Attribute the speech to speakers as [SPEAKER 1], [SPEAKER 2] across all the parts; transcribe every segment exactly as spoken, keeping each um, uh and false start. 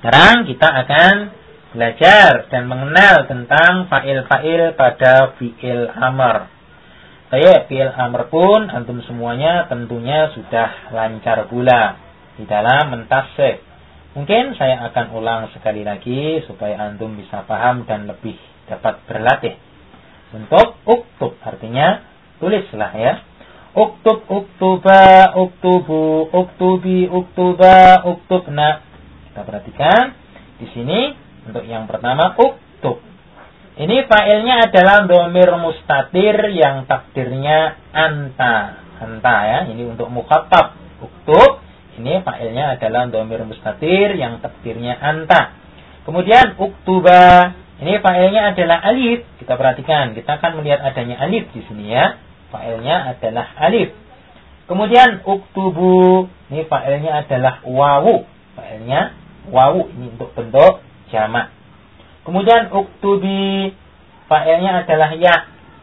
[SPEAKER 1] Sekarang kita akan belajar dan mengenal tentang fa'il-fa'il pada fi'il amr. Saya fi'il amr pun antum semuanya tentunya sudah lancar pula di dalam mentasbih. Mungkin saya akan ulang sekali lagi supaya antum bisa paham dan lebih dapat berlatih. Untuk uktub artinya tulislah ya. Uktub, uktuba, uktubu, uktubi, uktuba, uktubna. Kita perhatikan di sini untuk yang pertama uktub. Ini fa'ilnya adalah dhamir mustatir yang takdirnya anta. Anta ya, ini untuk mukhatab. Uktub, ini fa'ilnya adalah dhamir mustatir yang takdirnya anta. Kemudian uktuba, ini fa'ilnya adalah alif. Kita perhatikan, kita akan melihat adanya alif di sini ya. Fa'ilnya adalah alif. Kemudian uktubu, ini fa'ilnya adalah wawu. Fa'ilnya wawu, ini untuk bentuk jamak. Kemudian uktubi, fa'ilnya adalah ya.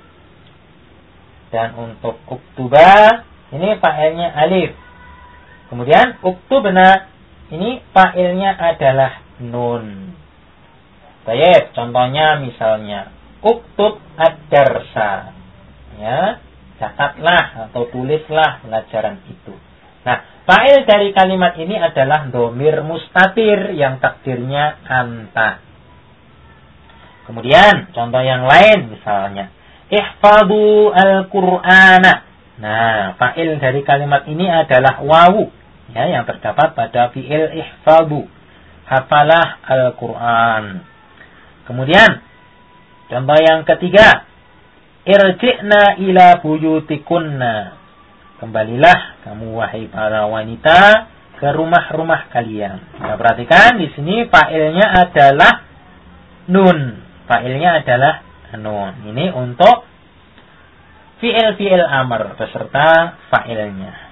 [SPEAKER 1] Dan untuk uktuba, ini fa'ilnya alif. Kemudian uktubna, ini fa'ilnya adalah nun. Baik, contohnya misalnya uktub ad-darsa. Ya, catatlah atau tulislah pelajaran itu. Nah, fa'il dari kalimat ini adalah dhamir mustatir yang takdirnya anta. Kemudian contoh yang lain misalnya ihfadhu al-Qur'ana. Nah, fa'il dari kalimat ini adalah wawu ya yang terdapat pada fi'il ihfadhu. Hafalah al-Qur'an. Kemudian contoh yang ketiga irji'na ila buyutikunna. Kembalilah kamu wahai para wanita ke rumah-rumah kalian. Kita perhatikan di sini fa'ilnya adalah nun. Fa'ilnya adalah nun. Ini untuk fi'il-fi'il amr beserta fa'ilnya.